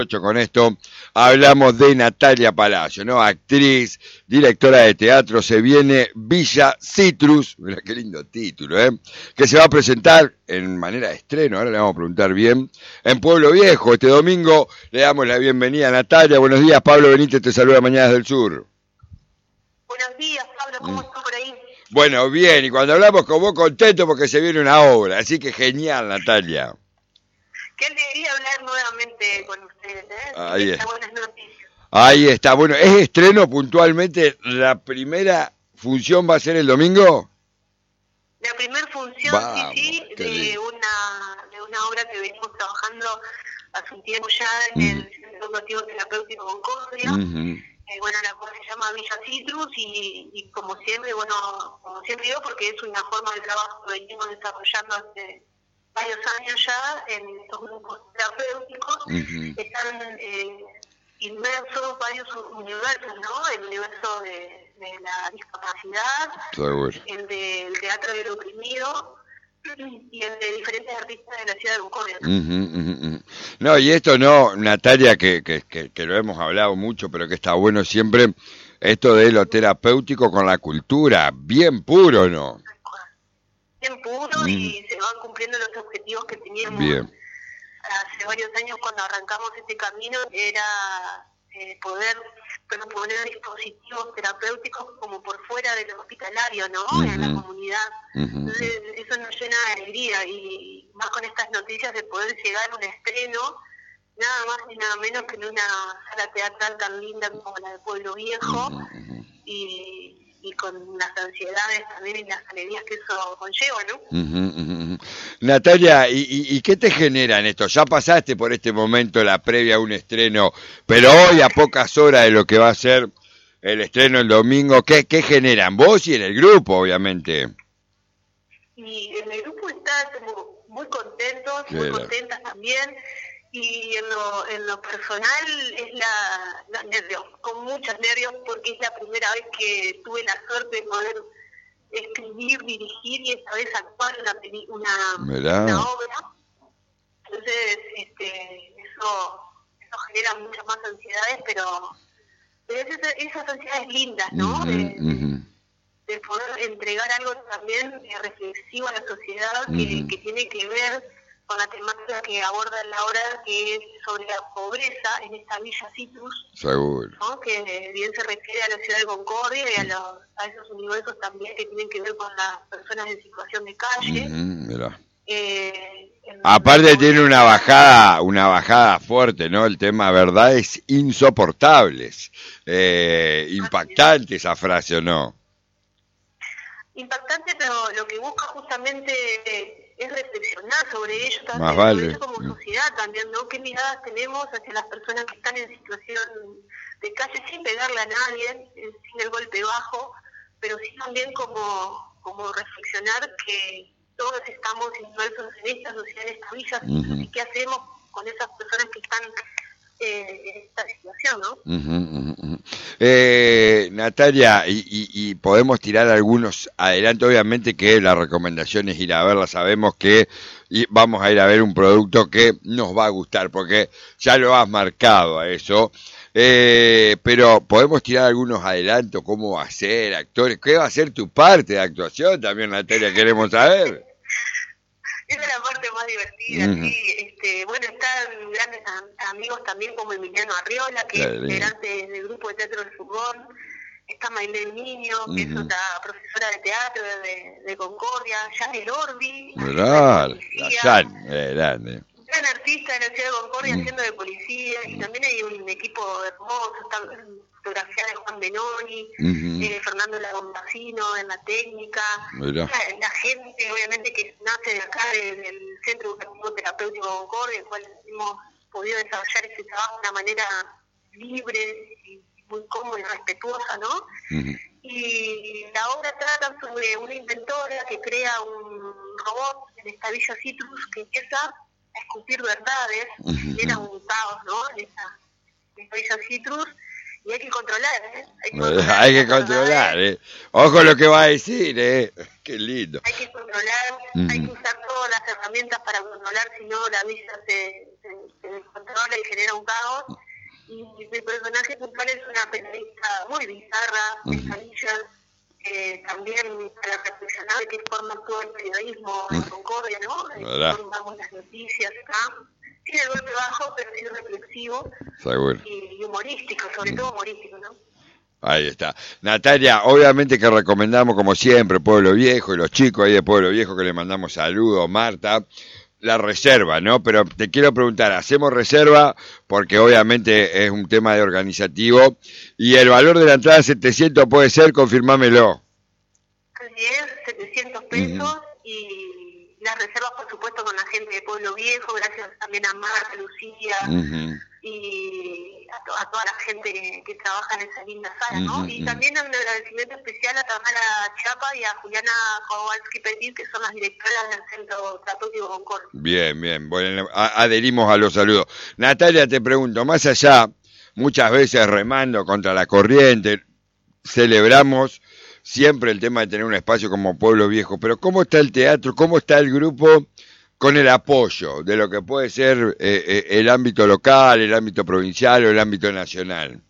Con esto hablamos de Natalia Palacio, ¿no? Actriz, directora de teatro. Se viene Villa Citrus, mira qué lindo título, que se va a presentar en manera de estreno, ahora le vamos a preguntar bien, en Pueblo Viejo. Este domingo le damos la bienvenida a Natalia. Buenos días, Pablo Benítez te saluda Mañanas del Sur. Buenos días, Pablo, ¿cómo estás por ahí? Bueno, bien, y cuando hablamos con vos contento porque se viene una obra, así que genial, Natalia. Qué alegría hablar nuevamente con ustedes, Ahí está. Buenas noticias. Ahí está, bueno, ¿es estreno puntualmente? ¿La primera función va a ser el domingo? La primera función, Vamos, sí, de una obra que venimos trabajando hace un tiempo ya en el Centro Educativo Terapéutico Concordia. Bueno, la cual se llama Villa Citrus y como siempre digo, porque es una forma de trabajo que venimos desarrollando hace varios años ya en estos grupos terapéuticos. Están inmersos varios universos, ¿no? El universo de la discapacidad, el del teatro del oprimido y el de diferentes artistas de la ciudad de Concordia. No, y esto no, Natalia, que lo hemos hablado mucho, pero que está bueno siempre, esto de lo terapéutico con la cultura, bien puro, ¿no? Bien puro y se van cumpliendo los objetivos que teníamos. Bien. Hace varios años cuando arrancamos este camino era poder proponer dispositivos terapéuticos como por fuera del hospitalario, ¿no? En la comunidad. Entonces eso nos llena de alegría y más con estas noticias de poder llegar a un estreno, nada más ni nada menos que en una sala teatral tan linda como la de Pueblo Viejo y con las ansiedades también y las alegrías que eso conlleva, ¿no? Natalia, ¿y qué te genera en esto? Ya pasaste por este momento, la previa a un estreno, pero hoy a pocas horas de lo que va a ser el estreno el domingo, ¿qué generan? Vos y en el grupo, obviamente. Y en el grupo está como muy contentos, muy contentas también, y en lo personal es los nervios, con muchos nervios, porque es la primera vez que tuve la suerte de poder escribir, dirigir y esta vez actuar una obra. Entonces eso genera muchas más ansiedades, pero esas ansiedades lindas, ¿no? De poder entregar algo también reflexivo a la sociedad que tiene que ver con la temática que aborda la obra, que es sobre la pobreza en esta Villa Citrus. Seguro. ¿No? Que bien se refiere a la ciudad de Concordia y a esos universos también que tienen que ver con las personas en situación de calle. Mira. Aparte tiene una bajada fuerte, ¿no? El tema verdades insoportables. Impactante esa frase, ¿o no? Impactante, pero lo que busca justamente es reflexionar sobre ello también, más vale. sobre eso como sociedad también, ¿no? ¿Qué miradas tenemos hacia las personas que están en situación de calle sin pegarle a nadie, sin el golpe bajo, pero sí también como reflexionar que todos estamos inmersos en esta sociedad, en esta villa, y qué hacemos con esas personas que están en esta situación, ¿no? Natalia, y podemos tirar algunos adelante, obviamente que la recomendación es ir a verla, sabemos que vamos a ir a ver un producto que nos va a gustar, porque ya lo has marcado a eso, pero podemos tirar algunos adelantos, cómo va a ser, actores, qué va a ser tu parte de actuación también, Natalia, queremos saber. Esa es la parte más divertida, sí. Bueno, están grandes amigos también como Emiliano Arriola, que es integrante del grupo de teatro del fútbol. Está Maylene Niño, que es otra profesora de teatro de Concordia. Yanel Orbi, grande. Gran artista de la ciudad de Concordia haciendo de policía. Y también hay un equipo hermoso, está fotografía de Juan Benoni, Fernando Lagombacino en la técnica, la gente obviamente que nace de acá del Centro Educativo Terapéutico Concordia, el cual hemos podido desarrollar este trabajo de una manera libre y muy cómoda y respetuosa, ¿no? Y la obra trata sobre una inventora que crea un robot en esta Villa Citrus que empieza a escupir verdades, era un caos, ¿no? En esta Villa Citrus. y hay que controlar, Hay que controlar, Ojo lo que va a decir, Qué lindo. Hay que controlar, hay que usar todas las herramientas para controlar, si no la villa se descontrola y genera un caos. Y mi personaje puntual es una periodista muy bizarra, pesadilla, también para reflexionar de qué forma actúa el periodismo en Concordia, ¿no? Formamos las noticias acá. Tiene el golpe bajo, pero sí reflexivo. Seguro. Y humorístico, sobre todo humorístico, ¿no? Ahí está. Natalia, obviamente que recomendamos como siempre Pueblo Viejo y los chicos ahí de Pueblo Viejo que le mandamos saludos, Marta, la reserva, ¿no? Pero te quiero preguntar, ¿hacemos reserva? Porque obviamente es un tema de organizativo y el valor de la entrada 700 puede ser, confirmámelo. Así es, 700 pesos y las reservas por supuesto con la gente de Pueblo Viejo, gracias también a Marta, Lucía y a toda la gente que trabaja en esa linda sala, ¿no? Y también un agradecimiento especial a Tamara Chapa y a Juliana Kowalski-Petit, que son las directoras del Centro Terapéutico Concordia. Bien, bueno, adherimos a los saludos. Natalia, te pregunto, más allá, muchas veces remando contra la corriente, celebramos siempre el tema de tener un espacio como Pueblo Viejo, pero ¿cómo está el teatro? ¿Cómo está el grupo con el apoyo de lo que puede ser el ámbito local, el ámbito provincial o el ámbito nacional?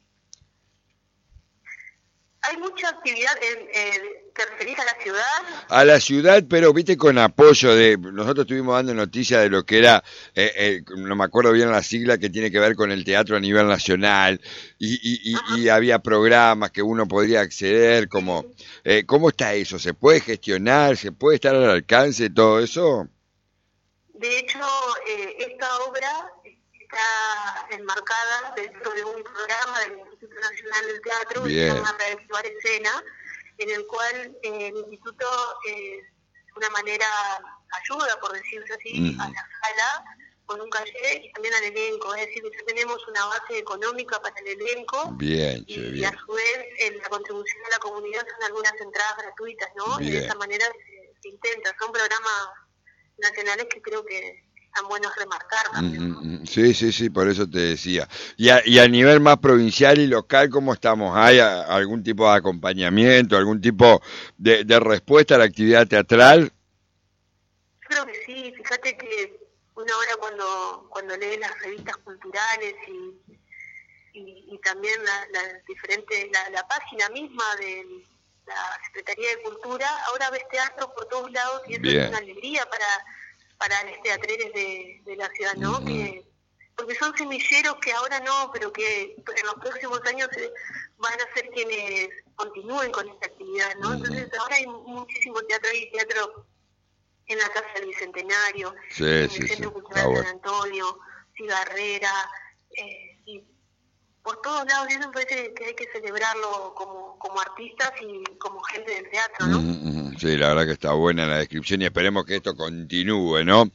Hay mucha actividad, ¿te referís a la ciudad? A la ciudad, pero viste con apoyo de... Nosotros estuvimos dando noticias de lo que era, no me acuerdo bien la sigla, que tiene que ver con el teatro a nivel nacional, y había programas que uno podría acceder, como... ¿Cómo está eso? ¿Se puede gestionar? ¿Se puede estar al alcance de todo eso? De hecho, esta obra está enmarcada dentro de un programa del Instituto Nacional del Teatro que se llama Reactivar Escena, en el cual el Instituto de una manera ayuda, por decirlo así, a la sala con un calle y también al elenco, es decir, ya tenemos una base económica para el elenco y a su vez la contribución a la comunidad son algunas entradas gratuitas, ¿no? Y de esa manera se intenta, son programas nacionales que creo que están buenos remarcar también. Sí, por eso te decía. Y a nivel más provincial y local, ¿cómo estamos? ¿Hay algún tipo de acompañamiento, algún tipo de respuesta a la actividad teatral? Yo creo que sí, fíjate que uno ahora cuando lee las revistas culturales y también las diferentes, la página misma de la Secretaría de Cultura, ahora ves teatro por todos lados y eso es una alegría para los teatreros de la ciudad, ¿no? Porque son semilleros que ahora no, pero que en los próximos años van a ser quienes continúen con esta actividad, ¿no? Entonces ahora hay muchísimo teatro, hay teatro en la Casa del Bicentenario, en el Centro Cultural San Antonio, Cigarrera, y por todos lados. Eso me parece que hay que celebrarlo como artistas y como gente del teatro, ¿no? Sí, la verdad que está buena la descripción y esperemos que esto continúe, ¿no?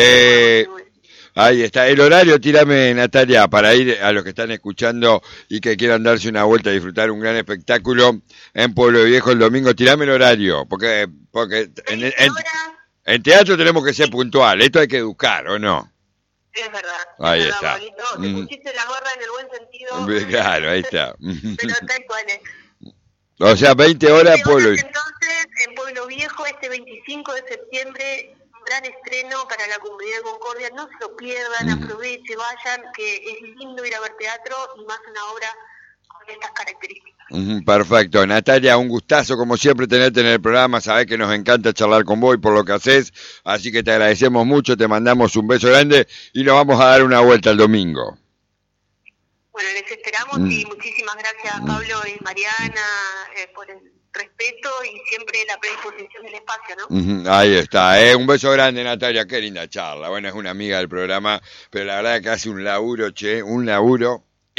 Ahí está, el horario, tírame, Natalia, para ir a los que están escuchando y que quieran darse una vuelta a disfrutar un gran espectáculo en Pueblo Viejo el domingo, tírame el horario, porque en teatro tenemos que ser puntual, esto hay que educar, ¿o no? Es verdad. Ahí está. Te pusiste la gorra en el buen sentido. Claro, ahí está. Pero tal cual es. O sea, 20 horas en Pueblo Viejo. Entonces, en Pueblo Viejo, este 25 de septiembre, un gran estreno para la comunidad de Concordia. No se lo pierdan, aprovechen, vayan, que es lindo ir a ver teatro y más una obra con estas características. Perfecto. Natalia, un gustazo como siempre tenerte en el programa, sabés que nos encanta charlar con vos y por lo que haces, así que te agradecemos mucho, te mandamos un beso grande y nos vamos a dar una vuelta el domingo. Bueno, les esperamos y muchísimas gracias Pablo y Mariana por el respeto y siempre la predisposición del espacio, ¿no? Ahí está, un beso grande Natalia, qué linda charla, bueno, es una amiga del programa, pero la verdad que hace un laburo, un laburo